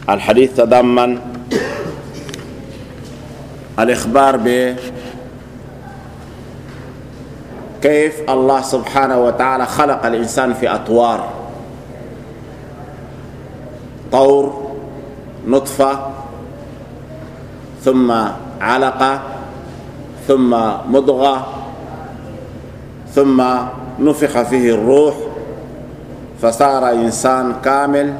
الحديث تضمن الإخبار كيف الله سبحانه وتعالى خلق الإنسان في أطوار: طور، نطفة، ثم علقة، ثم مضغة، ثم نفخ فيه الروح فصار إنسان كامل،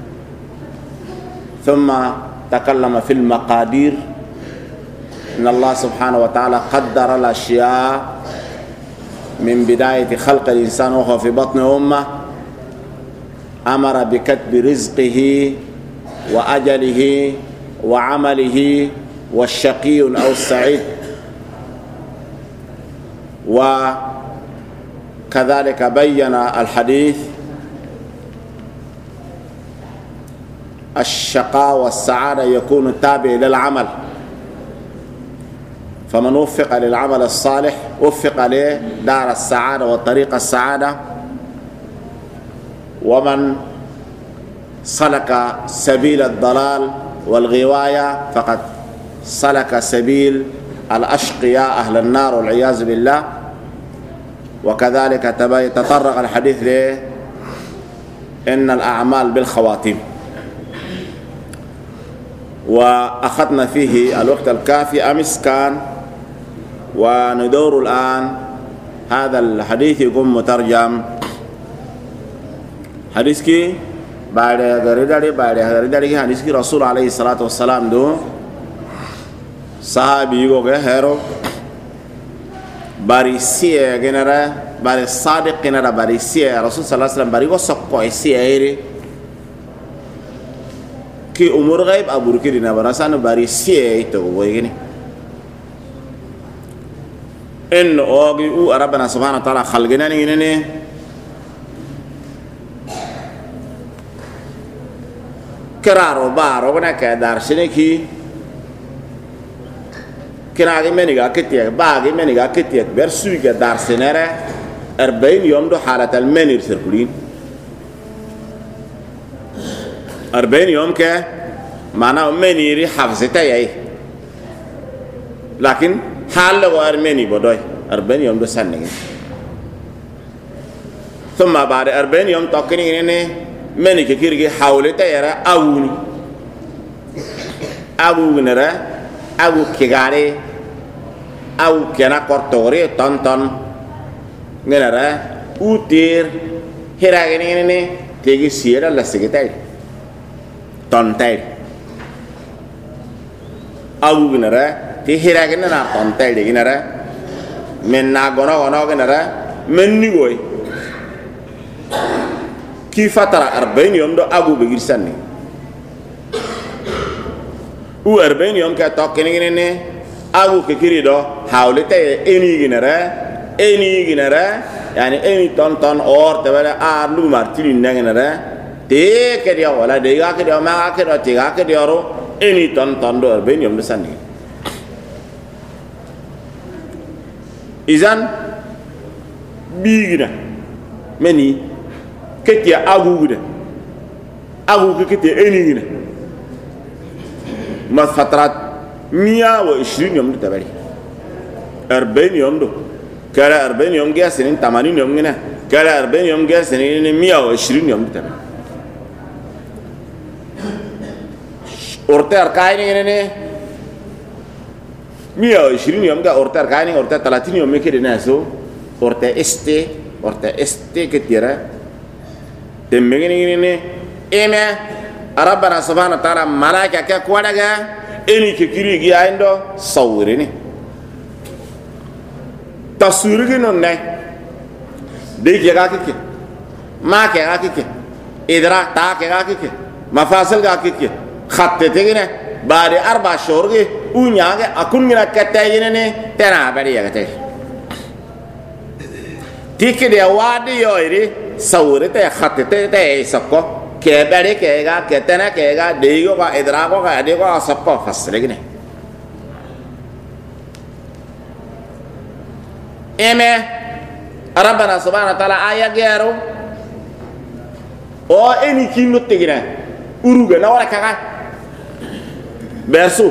ثم تكلم في المقادير إن الله سبحانه وتعالى قدر الأشياء من بداية خلق الإنسان وهو في بطن أمه، أمر بكتب رزقه وأجله وعمله والشقي أو السعيد، وكذلك بين الحديث الشقاء والسعادة يكون تابع للعمل، فمن وفق للعمل الصالح وفق له دار السعادة وطريق السعادة، ومن سلك سبيل الضلال والغواية فقد سلك سبيل الأشقياء أهل النار والعياذ بالله. وكذلك تطرق الحديث له إن الأعمال بالخواتيم، وأخذنا فيه الوقت الكافي أمس كان، وندور الآن هذا الحديث يكون مترجم. حديث كي بعد غريداري حديث كي رسول عليه الصلاة والسلام دو صحابي يقول هيرو باري سيه جنرا باري صادق جنرا باري سيه رسول صلى الله عليه وسلم باري وسقو سيه ايري كي امور غيب ابو كي دينا براسان باري سيه تو ويغني ان اوغي او ربنا سبحانه وتعالى خلقنا ني كرارو بارو بنا كدار شنكي كراغي منيغا كتيك باغي منيغا كتيك برسوي دار سنره 40 يوم دو حالة المنير سيركولين 40 يوم كه معناه منيري حفظته ياي، لكن حال لو ارمني بدوي 40 يوم دو سنه، ثم بعد 40 يوم توكني ني مني كيرغي حاولته يرا اوني أبو نرى أبو كيغاري أبو كنا كورتوري تون نرى أوتير هراغني تيجي سيرة لسكتاي تون تاي أبو نرى تي هراغني نا تون تاي دي نرى من ناغونا نرى من نيغوي كي فترة 40 يوم دو أبو بغير سنة و 40 يوم كتوكيني ني أبو كيري دو حاولته إني جنرا يعني إني تون أور تبلا لو مارتين نغنرا تي كديا ولا ديغا كديا ما كديا تيغا كديا رو إني تون دو 40 يوم سنة. إذن بيغنا مني كتيا أبو غدا أبو كتيا إني جنا ما فترات 120 يوم تبالي 40 يوم دو كلا 40 يوم جاء سنين 80 يوم جنا كلا 40 يوم جاء سنين 120 يوم تبالي أورتر كايني جنا 120 يوم جاء أورتر كايني أورتر 30 يوم كده ناسو أورتر استي كتيرة تمبيني جنا إما ربنا سبحانه وتعالى ملاك كقوادة إني ككيري جايندو صوريني تصويري نونة ديك يعاكك ما كيعاكك إدراك تا كيعاكك مفاصل كيعاكك خطة تيجينا بعد 4 شهور كي ونياك أكون منا كتايجينه تنا بدي يكتاي تيك دي وادي يوري صوري تي خطة تي سكو كبري كيغا كتنا كيغا ديغو كا ادراكو كا ديغو سبو فسرغني ايمه ربنا سبحانه وتعالى ايا غيرو او اني كينو تيغنا اوروغا نورا كاغا bersu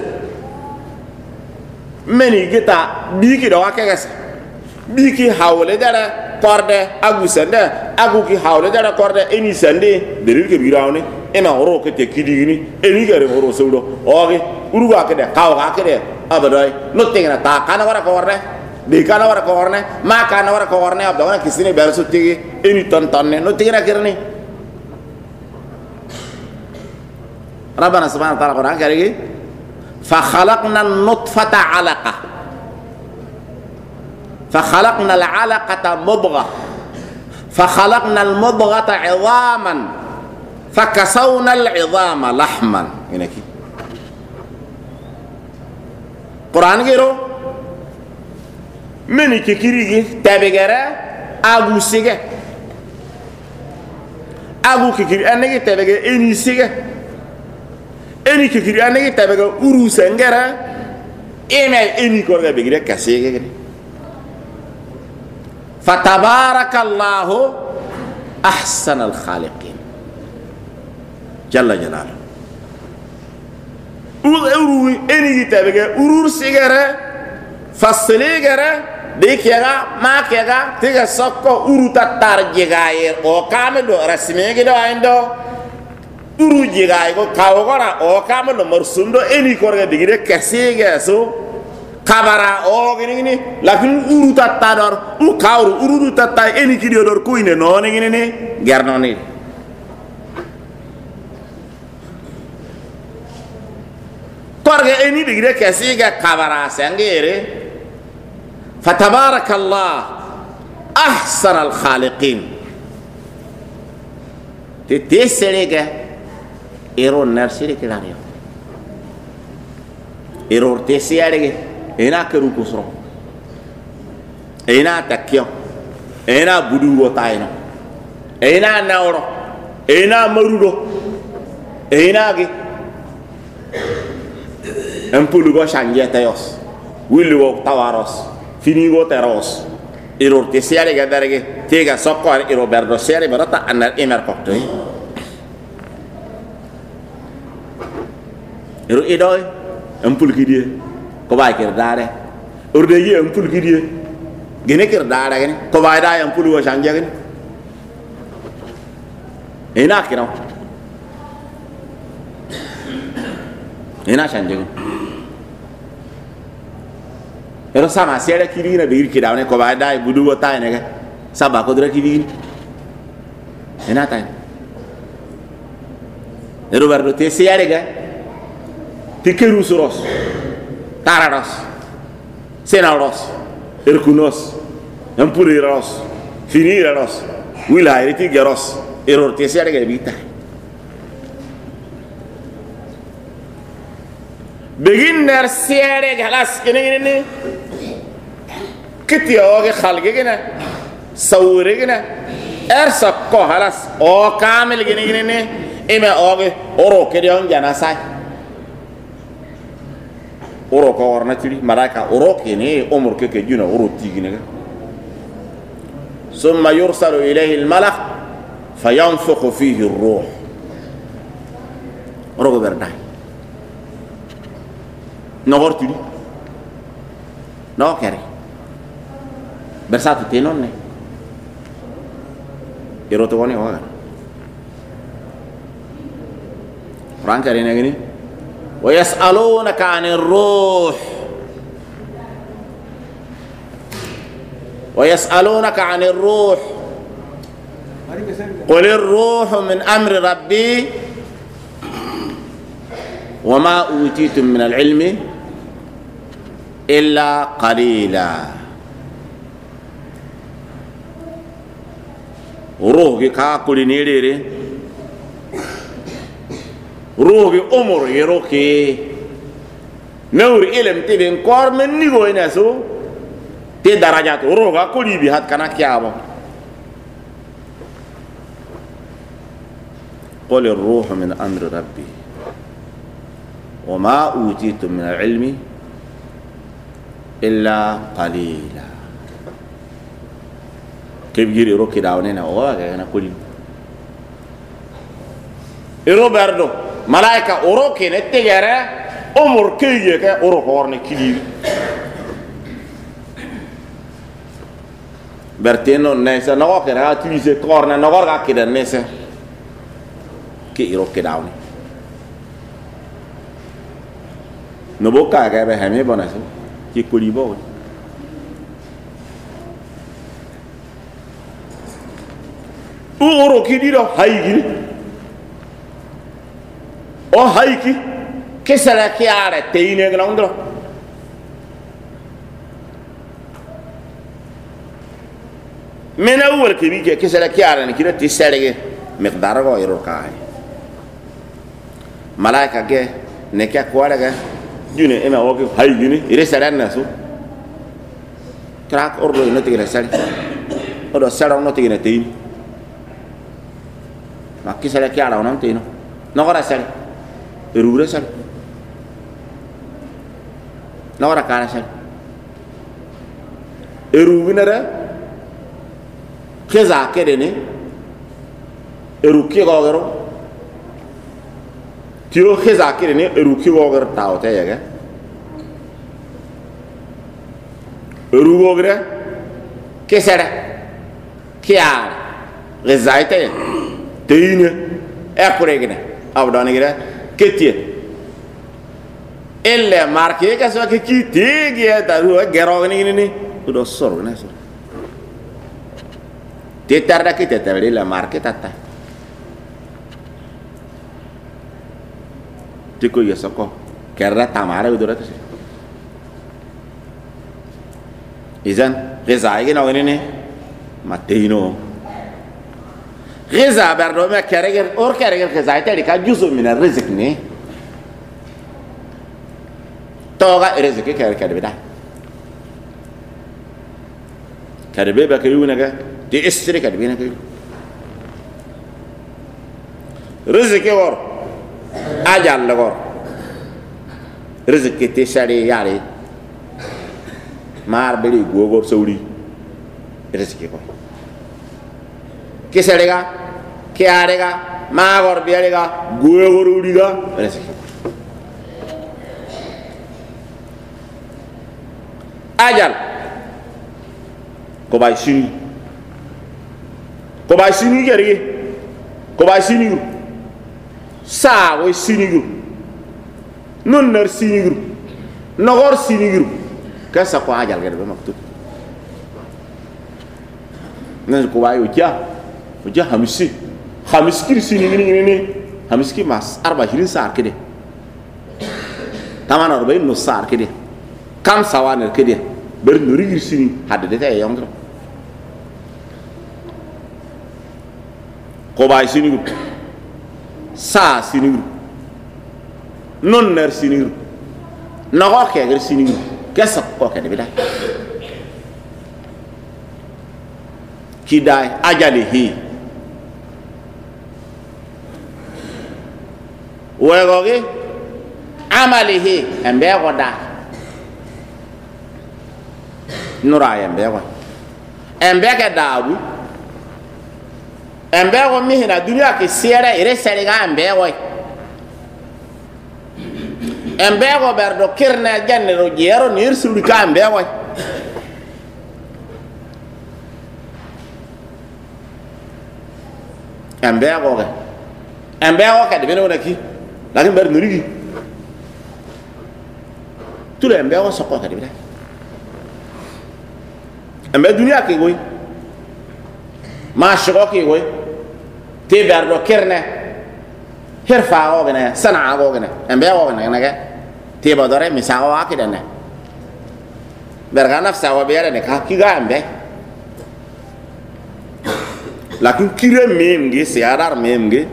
meni gita biki do akagas biki hawle dara korde agu sande agu ki hawle dara korde eni sande deril ke birawne ena horo ke te kidigini eni gare horo sewdo oge uruga ke de kaw ga ke de abadoy no tingna ta kana wara korde de kana wara korde ma kana wara korde abdona kisini bersu tigi eni ton tonne no tingna kirni ربنا سبحانه وتعالى قرآن كريم فخلقنا النطفة علقة فخلقنا العلقة مضغة فخلقنا المضغة عظاما فكسونا العظام لحما هناك قرآن كريم من كيكيري تابعرا أبو سيجا أبو كيكيري أنا كتابعرا إني سيجا eni kikiri anegi tabega uru sengera eni korga begire kasege fatabarakallahu ahsanal khaliqin jalla jalaluhu uru eni tabega uru sigara faslegara dekega makega tiga sokko uru tatar jegayer o kamedo rasmege do aindo uru jigai ko kawgora o kamalo marsundo eni korga digire kasege so kabara o gini lakin uru tatador u kawru uru tatta eni kidiodor kuine no ni gernoni korga eni digire kasege kabara sangere fatabarakallah ahsanal khaliqin te serega error narsiri kelario error tesi arege ena keru kusro ena takyo ena buduro taino ena nauro ena marudo ena ge empulu go shanje tayos willu go tawaros fini go teros error tesi arege darege tega sokko error berdo sere berata anar emer kokto ero idoy ampul ki die ko bay ker dare urde yi ampul ki die gene ker dare gene ko bay da ampul wo shanje gene ina kiro ina shanje gene ero sama sere ki na bir ki dawne ko bay da budu wo tay ne saba ko dra ki di ina tay ero bardo te sere ga Tikerus ros, tararos, senaros, erkunos, empuliros, finiros, wilayah geros, error tiada yang bita. Beginner siare galas ini, ketiaga khalge gina, saure gina, ersakko halas, oh kamil gini, ime oge oro kediang janasai. Oro ko warna tiri maraka oro kini umur ke juna oro tigine summa yursalu ilayhi al-malak fayanfukhu fihi ar-ruh oro ko berda no hortiri no kere bersatu tenonne ero to woni waga rankare ne gini ويسألونك عن الروح ويسألونك عن الروح قل الروح من أمر ربي وما أوتيتم من العلم إلا قليلا روح كاكل نيري روحي أمور يروكي نور إلم تبين كور من نيجو ينسو تي درجات روحا كولي بيهات كنا كيابو قل الروح من أمر ربي وما أوتيتم من العلم إلا قليلا كيف يجري روكي داونينا أنا كولي إيرو بردو ملائكة أوروكي نتجارة umur keye ke oro horne kili berteno nesa no ke ra utiliser corne no ga ke den nesa ke iro ke dawni no boka ga be hame bonaso ki kuli bo oro kili do haygi o hayki che sarà chiara te in grandro mena uwal ke bi ke sarà chiara ne kira ti sarege miqdar go iro kai malaika ge ne ka kwara ga june ema o ke haygi ni ire sarà nasu trak ordo no tigre sari odo sarà no tigre te in ma che sarà chiara o non te no ora sari erure sari no ora kana sari eru binara keza kedene eru ki gogero tio keza kedene eru ki gogero taote yega eru gogre kesera kia rezaite teine epuregene abdonigira ketie elle marke ka so ke ki tege ta ru gero ni udo sor na so te tarda ke te tavere la marke tata te ko yesako kerra tamara udora te izan rezai ge no ni matino reza berdo me kereger or kereger rezai te ka juzu min arrizq ni toga rezeki kare kare bida kare beba ke yuna ga di istri kare bina ke rezeki wor ajal lagor rezeki te sari yari mar beli gogor sauri rezeki ko ke sarega ke arega magor biarega gogor uriga rezeki ajal ko bay sini gari ko bay sini sa wo sini non nar sini nogor sini kasa ko ajal gari ba maktub nan ko bay uja hamisi kir sini ni hamiski mas 40 sar kede tamana 40 no sar kede kam sawaner kede ber nuri sini hadde de tay yongro ko bay sini sa sini non ner sini no ko ke gar sini kessa ko ke de bida kidai ajalihi wegoge amalihi embe goda nura embe wa embe ke dabu embe go mihina dunia ke siere ire seriga embe wo embe go berdo kirne janne ro jero nir sulika embe wo embe go ke de beno ki lakin ber nurigi tule embe go sokko ke de bida embe dunia ke goy ma shoko ke goy te berdo kirne herfa go gene sana go gene embe go gene nage te bodore misago akidene berga nafsa wa bere ne ka kiga embe lakin kire memge siarar memge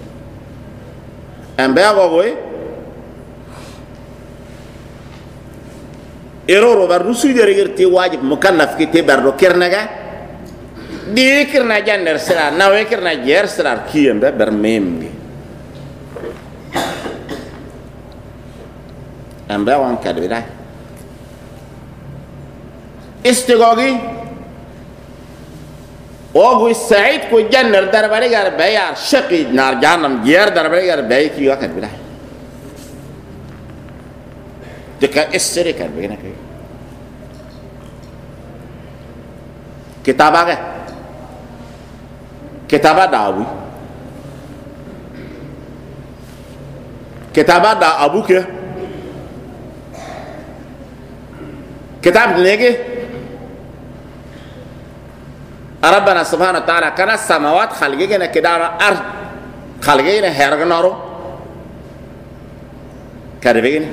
embe go goy eroro bar rusu de regerti wajib mukallaf ki te berdo kirnaga di kirna janner sira nawe kirna jer sira kiyembe ber memge embe wan kadbida istigogi ogu sa'id ko janner darbare gar bayar shaqi nar janam jer darbare gar bay ki kadbida Jika istri kan begini kayak kitab Dawi, kitab da Abu ke, kitab lagi. Rabbana subhanahu wa ta'ala kana samawat khalqina kidara ard khalqina hergnaro kare begini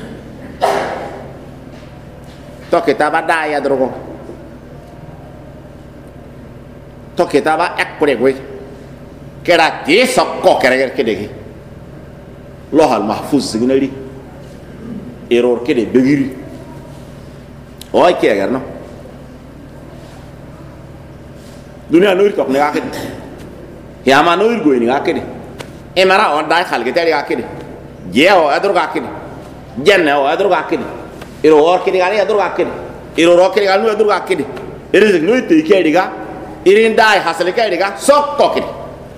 to kitaba da ya drogo to kitaba ekure gwe kera ti sokko kere kedegi lohal mahfuz signali error kede begiri oy kegar no dunia noir kok ne akede ya ma noir go ni akede e mara on dai khal getari akede jeo adru akede jenne o adru akede iro or kede gani adru akede iro ro kede gani adru akede irizik noy te kede ga irin dai hasale kede ga sok kokede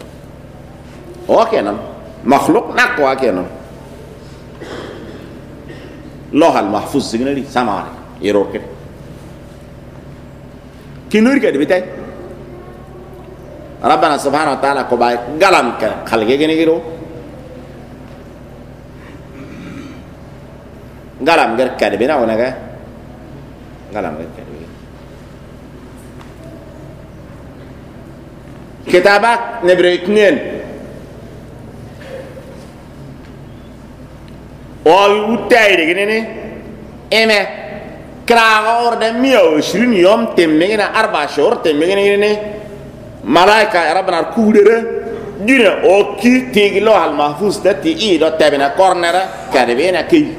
o kenan makhluq nak wa kenan lohal mahfuz signali samare iro kede ki noir kede bitay Rabbana subhanahu wa ta'ala ko bay galam ka khalge gene giro galam ger kade bina wona ga galam ger kade kitaba nebre itnen o utayde gene ne eme kra orde miyo shirin yom temmena arba shor temmena ne malaika rabbana kudere dina o ki tiglo al mahfuz tati i do tabina cornera kadebena ki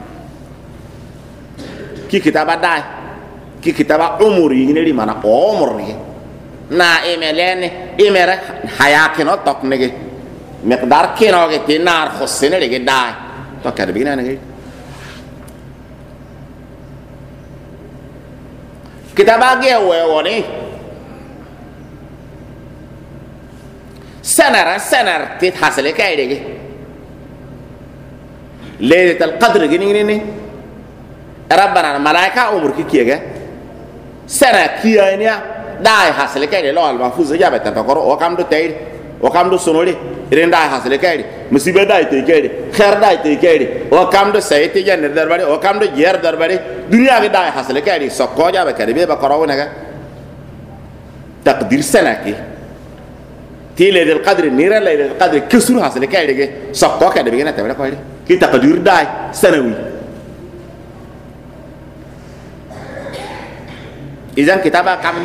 kitaba dai ki kitaba umuri ni mana umri na emelene emere hayakino toknege miqdar kino ge tinar khussene ge dai to kadebina ne kitaba ge woni سنر تتحصل كايدغي ليله القدر جنيني ربنا الملائكه عمر كيكيغا سنه كيانيا داي حصل كايدي لو المحفوظ جابت تفكر وكم دو تايد وكم دو سنولي رين داي حصل كايدي مصيبه داي تايدي خير داي تايدي وكم دو سيتي جن درباري وكم دو جير درباري دنيا داي حصل كايدي سكو جابت كدي بقراونغا تقدير سنه كي تي ليلة القدر نيرة ليلة القدر كسر حاصل كايدغي سقوا كده بيجينا تعمل كايدي كي تقدير داي سنوي إذا كتابة كم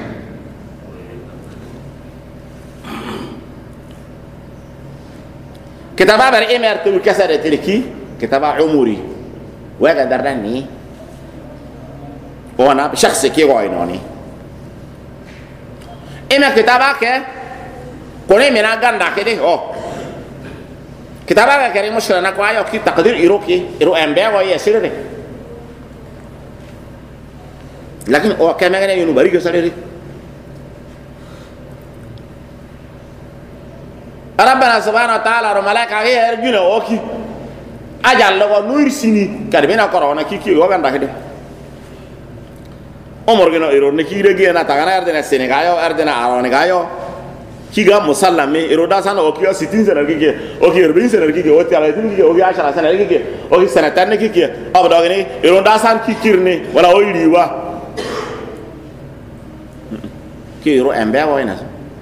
كتابة بريمر تقول كسر تلكي كتابة عمري وقدر دني وانا شخص كي واينوني إما كتابة كه kone mena ganda kede kitaba ga kare mushkila na kwa yo ki taqdir iro embe wa yasire lakin o kama ngene yunu bari gasare rabbana subhanahu wa ta'ala ro malaika ga erjuna o ki ajal lo nuir sini kade bena korona ki go ganda kede omor geno iro ne ki rege na tagana ardena senegayo ardena arone gayo kiga musallame iroda sana o kiga 60 sana kike o kiga 40 sana kike o tiala tin kike o kiga 10 sana kike o kiga sana tan kike abdo gene iroda san kikirne wala o liwa ki ro embe wa ina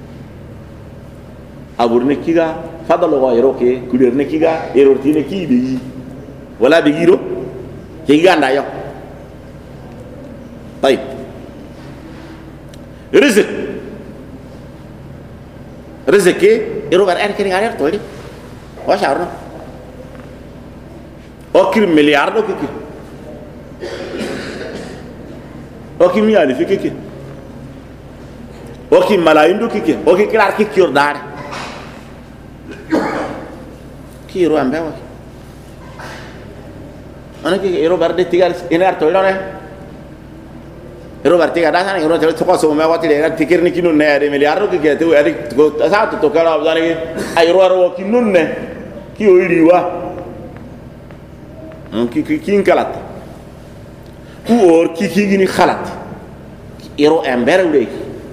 aburne kiga fadalo wa iro ke kulerne kiga iro tine ki be wala be giro kiga nda yo طيب rezeki iro bar er kini ngarer toli o sharno o kir miliardo kiki o ki mi ali kiki o ki malayindo kiki o ki klar kiki ordare ki iro ambe wa ana ki iro bar de tigar iner toli ne ero barti kada sana ero tele toko so me wati le tikir ni kinun ne de miliardo ki ke tu eri ko sa to kala abdani ay ro ro kinun ne ki o iriwa kin kalat ku or ki gini khalat iro ember ule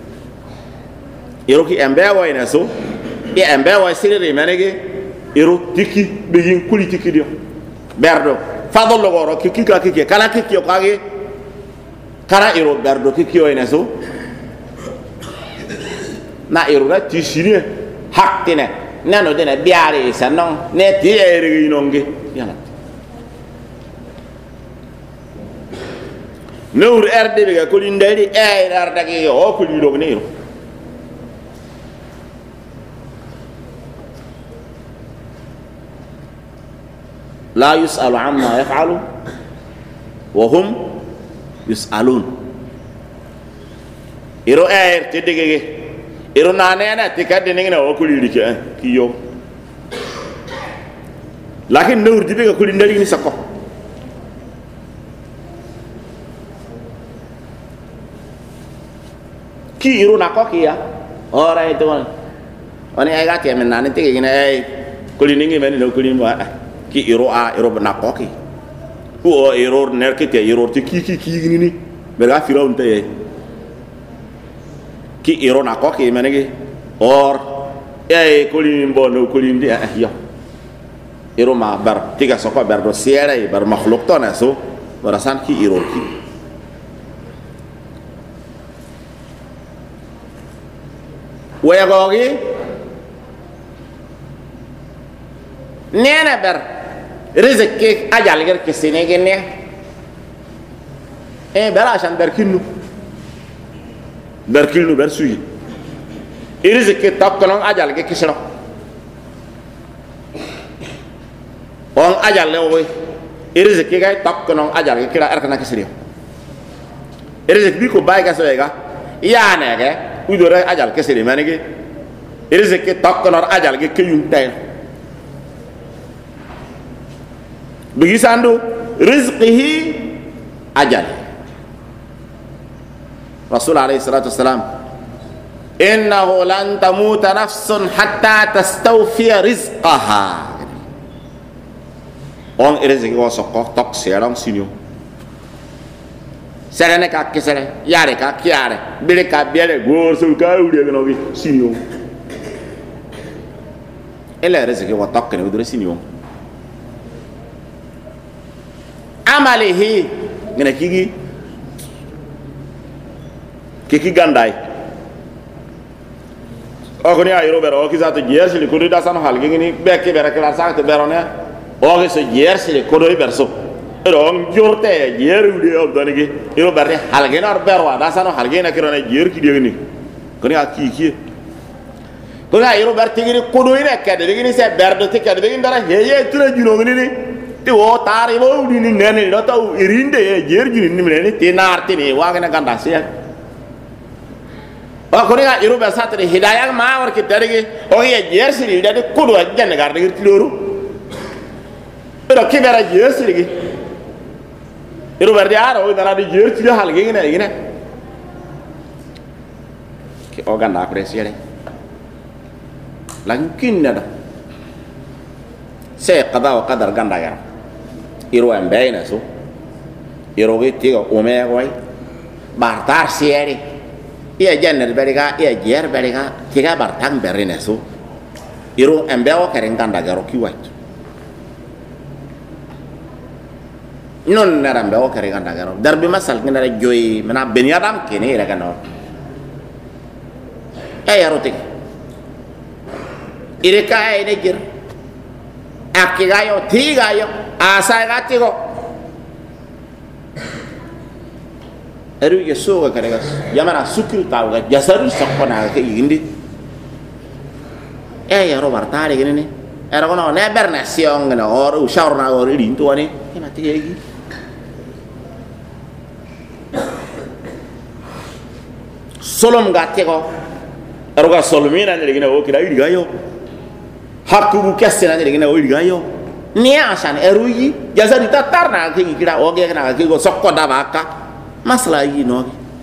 iro ki ember wa ina so e ember wa sire menege iro tiki begin kuli tiki dio berdo fadol logoro ki ka ki kala ki ko kage kara iro berdo ki o ina so na iro la ti sire haktine nano dena biare sanon ne ti ere inonge yana nur erde be ko lindari e ardagi o ko lidog ne la yusalu amma yaf'alu wa hum yusalun iro e te degege iro nanena te kadde ngena o ko lidi ki yo lakin nur dibe ko lindari ni sakko ki iro na ko kiya ora itu oni ay gati men nan te gina ay ko lindingi men no ko lindi wa ki iro na ko ki ku o iro ner ki te iro te ki gini ni be ga firaun te ki iro na ko ki menegi or ko lindi bono ko lindi yo iro ma bar tiga soko bar do siere bar makhluk to na so barasan ki iro ki waya gogi nena bar rizq ke ajal ger ke sine gene bala shan bar kinu bar suyi rizq ke takkonon ajal ge kisro on ajal le woy rizq ke gay takkonon ajal ge kira arkana kisri rizq bi ko bay ga soyega yaane ge udore ajal kesiri manigi rizq ke takkonon ajal ge kiyum tay bigisandu rizqihi ajal rasul alaihi salatu wassalam innahu lan tamuta nafsun hatta tastawfiya rizqaha on rizqi wo sokko tok serang sinyo serene ka kesere yare ka kiare bile ka biere gor so ka uri no bi sinyo ela rizqi wo tok ne udure sinyo amalihi ngene kiki gandai o ko ni ayro bero o ki zato jersi li ko da san hal ngini bekke bere kala sa te berone o ke so jersi li ko do berso ero jorte jeru de o donigi ero berre hal genar berwa da san hal gena kirone jer ki de ni ko ni aki ko ga ero ber tigiri ko do ine kede de ni se berdo te kede de ndara heye tura juno ni te o tari bo ni nene do taw irinde jer jini ni mene te narti ni wa gena ganda se o ko ni ga ero ber satri hidayah ma war ki derigi o ye jer siri de ko do jenne gar de tiloru ero kibera jer siri ero ber diara o dara di jer ti hal gene ki o ganda apresiere lankin nada se qada wa qadar ganda gara iro ambayna so iro giti o me goy bartar sieri iya janner beriga iya jer beriga tiga bartang berine so iro ambayo karen ganda garo kiwat non naram be o kare ganda garo darbi masal ngina re joy mena benyadam kene ira kano yarotik ire ka ene jir akigayo tigayo asa gatigo eru yeso ga kare gas yamara sukil tawga jasaru sakona ke indi yaro bartare gene era kono ne bernation ngena or ushaurna or rinto ani mati egi solom gatego eroga solomina ne gina o kira irigayo hakku bu kessena ne gina o irigayo ni asan eruyi jazari tatarna ke kira o ge na ke go sokko dabaka masla yi no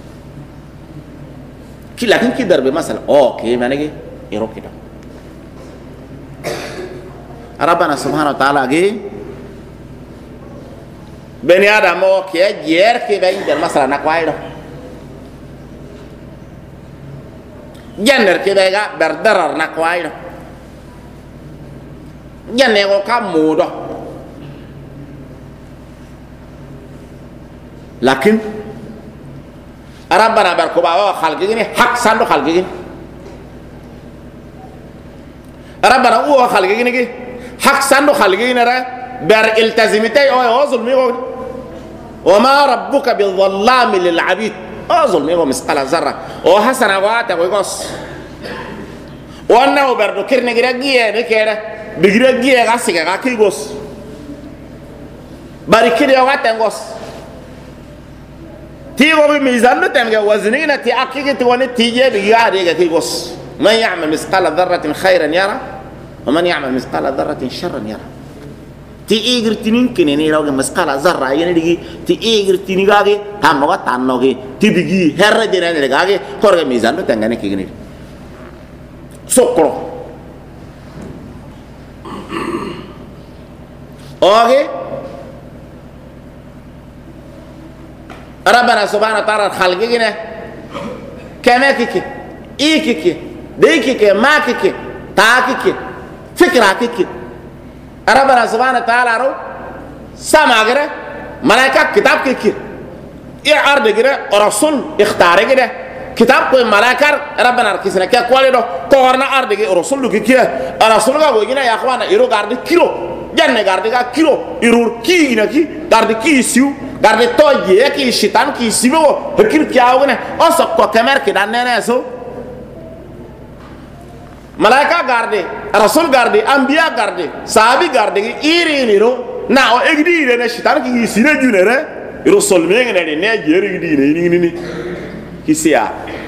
kila kin ki darbe masala o ke manege ero kita Rabbana subhanahu wa ta'ala ge beni adam o ke yer ke be der masala nak waydo janner ke be ga berdarar nak waydo janne ko kamudo lakin rabbana bar ko ba khalqi ni hak sandu khalqi ni rabbana o khalqi ni hak sandu khalqi ni ra bar iltazimitay o zulmi o وما ربك بالظلام للعبيد أظلم إيه مسألة ذرة وحسنا واتق ويقص وأنه برضو كرنا جرجيه نكيره بجرجيه غاسك غاكي قص باركير يا واتق قص تيجو بميزان تمجا وزنينا تأكيد تواني تيجي بيجاري غاكي قص من يعمل مسألة ذرة خيرا يرى ومن يعمل مسألة ذرة شرا يرى ti igirtinin kinene rawge maskala zarra yene digi ti igirtini gage tannoga tannoge ti bigi herre dina ne gage korge mizan do tangane kigini sokro oge rabbana subhanahu wa ta'ala khalqi gine kemetike ikike deikike makike taakike fikrakike ربنا سبحانه وتعالى رو سمع كده ملائكة كتاب كده إيه عرض كده رسول اختار كده كتاب كده ملائكة ربنا ركيسنا كده قوالي ده كورنا عرض كده رسول كده رسول كده ويجينا يا أخوانا يرو عرض كيلو جنة عرض كده كيلو يرو كي هنا كي عرض كي سيو عرض توجيه كي شيطان كي سيبه هكير كيا وكنا أصلا كمر كده نحن سو malaika garde rasul garde anbiya garde sahabi garde iri niro na o egdi ire ne shitan ki sire junere iro solme ngene ne jeri gdi ne ni kisia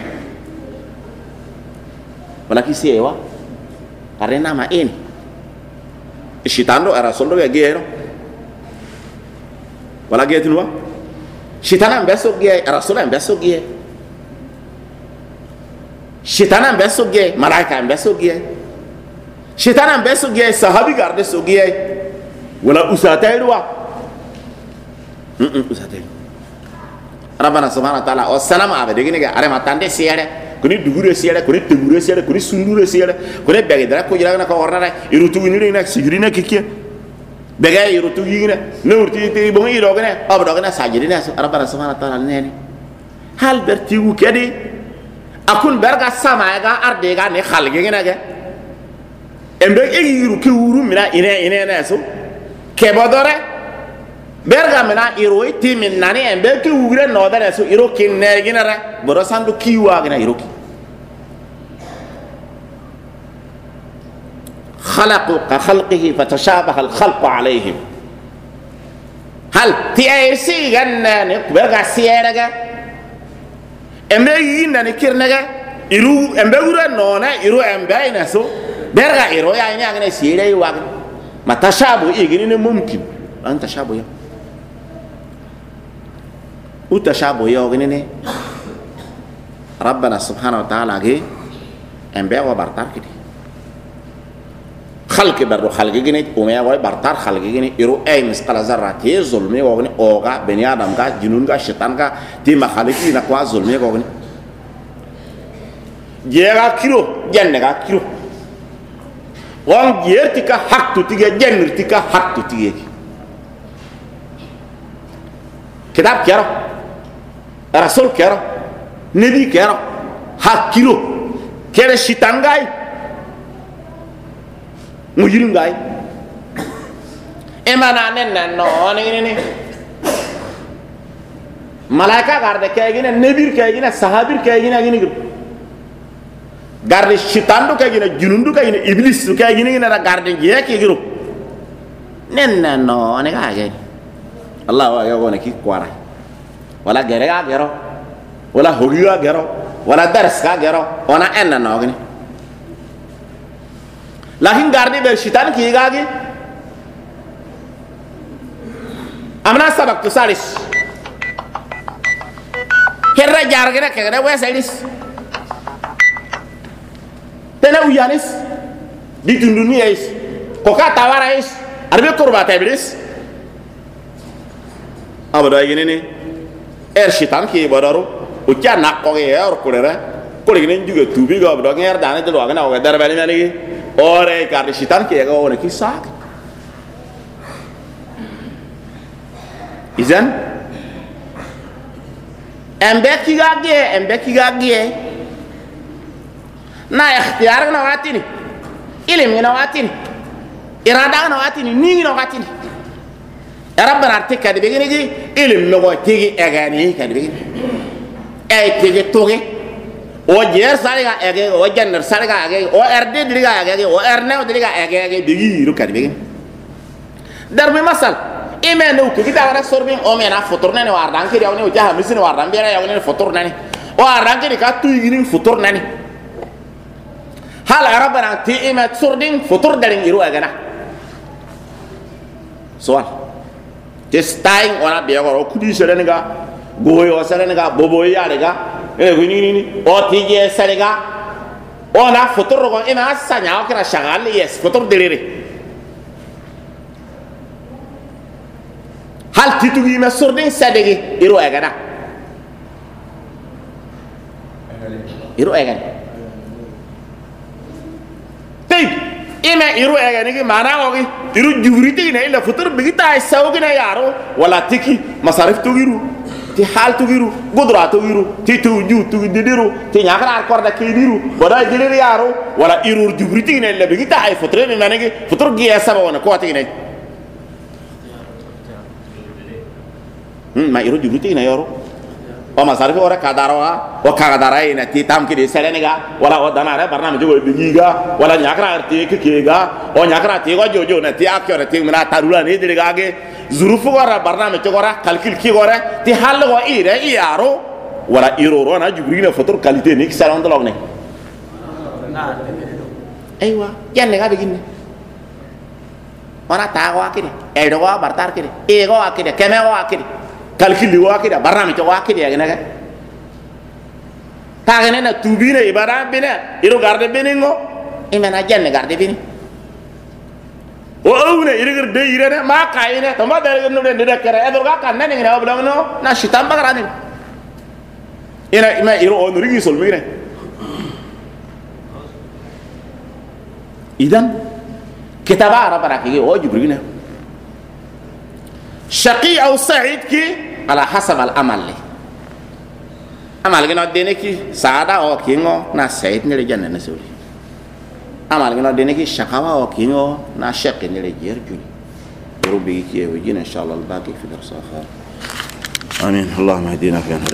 wala kisia wa karena nama ini shitan do rasul do gero wala getu wa shitan ambeso ge rasul ambeso ge Shaitan ambeso ge malaika ambeso ge shaitan ambeso ge sahabi garde so ge wala usatairwa usatair rabbana subhanahu wa ta'ala o salama abade gine ga are matande siere kuni dugure siere kuni tugure siere kuni sundure siere kuni bege dara ko jira na ko orna irutu ni na sigirina kike bege irutu yine nurti ti bon iro gane abdo gane sajirina rabbana subhanahu wa ta'ala neni hal bertigu kedi akun berga sama ga arde ga ne khalge ngena ga embe egiru ke wuru mina ine na so ke bodore berga mina iro ti min nani embe ke wure no da so iro kin ne gina ra boro sandu kiwa gina iro ki khalaqu ka khalqihi fatashabaha al khalq alayhim hal ti ay si ganna ne berga siera ga embe yinda ne kirnaga iru embe gura nona iru embe ina so berga iro ya ina ngene sire wa matashabu igini ne mumkin an tashabu ya utashabu ya ngene ne rabbana subhanahu wa ta'ala ge embe wa bartar kidi khalqi bardo khalqi gine umeya wa bartar khalqi gine iru ay misqala zarrati zulmi wa gine oga bani adam ga jinun ga shaitan ga ti makhaliki na kwa zulmi ga gine jega kilo jenne ga kilo wan yertika haktu tige jennirtika haktu tige kitab kero rasul kero nabi kero hakilo kere shaitan gai mujirim gay emana nen no ni malaika garde kaygina nebir kaygina sahabir kaygina gini garde shaitan do kaygina junundu kaygina iblis do kaygina gina garde jeki giro nen no ne gay allah wa yo ne ki kwara wala gere ga gero wala hogi ga gero wala dars ga gero ona en no gini lakin gardi ber shaitan ki gagi amna sabak tu salis herra jargina kegada wesalis tena uyanis di dunia is ko ka tawara is arbe kurba tablis abada yini shitan ki bodaro o kya nak ko yer kurera ko le ngin juga tubi ga abada nger dane de lo ga na o ga dar bali mani ore ka shitan ki ga o ne ki sak izan embeki ga ge na ikhtiyar na watini ilim na watini irada na watini ni na watini rabbana artika de begini gi ilim no go tigi egani ka de begini ay tigi togi o jer sariga ege o jannar sariga ege o erde diriga ege o erne diriga ege bigi ru ka de begini darbi masal ime no ko kita wara sorbin o mena futur nani wardan ki yawni o jaha misin wardan bera yawni futur nani o wardan ki ka tu yini futur nani hal rabbana ti ime sordin futur darin iru agana soal testing ona be ko kudi serenga goyo serenga bobo yarega ni o ti je serenga ona futur ko ime asanya o kira shagal yes futur delire hal titugi me sordin sadegi iru agana tey ime iru agani ki mana ogi iru jubriti ne ila futur bigita sawgi na yaro wala tiki masarif tugiru ti hal tugiru gudra tugiru ti tuju tugidiru ti nyakara korda kidiru boda dilir yaro wala iru jubriti ne ila bigita ay futur ne manegi futur gi asaba wona ko ti ne ma iru jubriti na yaro o masarif ora kadarawa o kadara ina ti tam ki de selenega wala o danara barnam jogo bigiga wala nyakra arti kega o nyakra ti go jojo na ti akyo ti mina tarula ni diriga ge zurufu wara barnam jogora calcul ki gore ti hal go ire iaro wala iroro na jubrina fotor qualité ni salon de logne aywa yanne ga begin wana ta go akide e do go bartar kide e go akide keme go akide calcul wa kida barnam to wa kida ya naga tagene na tubire ibara bina iru garde beningo imena janne garde bini o awne irigar de irene ma kaine to ma dere no de kere edo ga kan nani ngina oblo no na shitam bagarani ina ima iru on rigi sol mire idan kitaba rabbana ki o jibrina shaqi aw sa'id ki ala hasab al amal amal gino dene ki saada o kingo na sa'id ne janna na soli amal gino dene ki shaqawa o kingo na shaqi ne jer juli rubi ki e wajina inshallah al baqi fi darsa akhar amin allahumma hadina fi